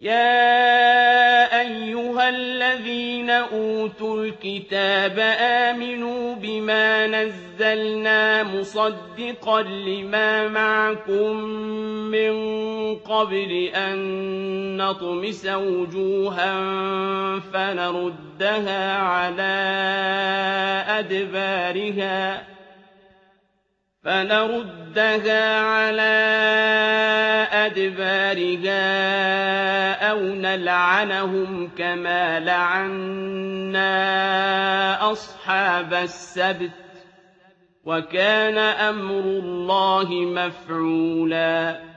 يَا أَيُّهَا الَّذِينَ أُوتُوا الْكِتَابَ آمِنُوا بِمَا نَزَّلْنَا مُصَدِّقًا لِّمَا مَعَكُم مِّن قَبْلِ أَن نَّطْمِسَ وُجُوهًا فَنَرُدَّهَا عَلَىٰ أَدْبَارِهَا أَوْ نَلْعَنَهُمْ كَمَا لَعَنَّا أَصْحَابَ السَّبْتِ ۚ وَكَانَ أَمْرُ اللَّهِ مَفْعُولًا